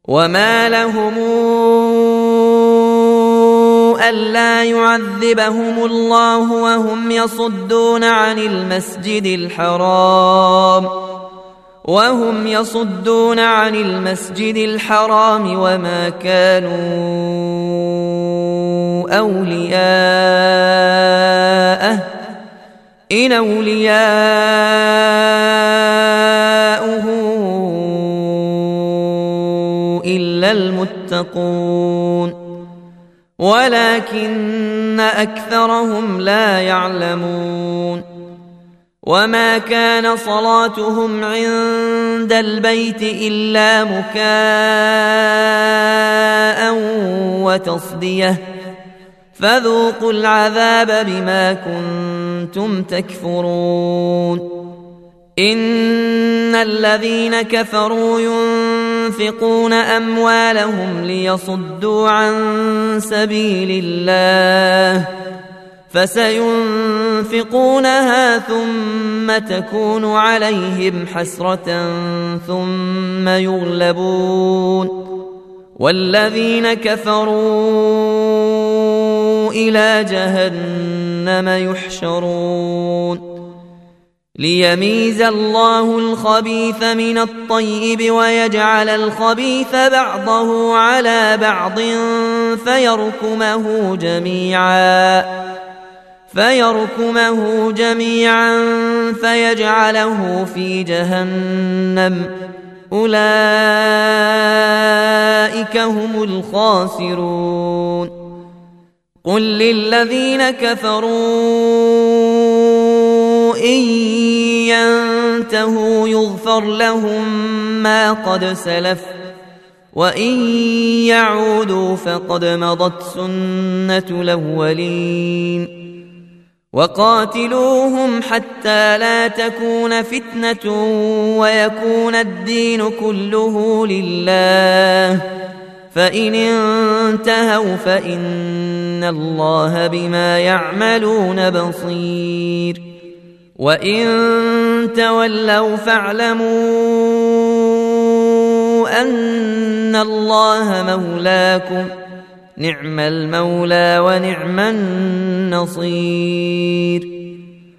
وما لهم ألا يعذبهم الله وهم يصدون عن المسجد الحرام وما كانوا أولياءه إن أولياؤه إلا المتقون ولكن أكثرهم لا يعلمون وما كان صلاتهم عند البيت إلا مكاء وتصدية فذوقوا العذاب بما كنتم تكفرون إن الذين كفروا ينفقون أموالهم ليصدوا عن سبيل الله فسينفقونها ثم تكون عليهم حسرة ثم يغلبون والذين كفروا إلى جهنم يحشرون ليميز الله الخبيث من الطيب ويجعل الخبيث بعضه على بعض فيركمه جميعا فيجعله في جهنم أولئك هم الخاسرون قل للذين كفروا إن ينتهوا يغفر لهم ما قد سلف وإن يعودوا فقد مضت سنة الأولين وقاتلوهم حتى لا تكون فتنة ويكون الدين كله لله فإن انتهوا فإن الله بما يعملون بصير وإن تولوا فاعلموا أن الله مولاكم نعم المولى ونعم النصير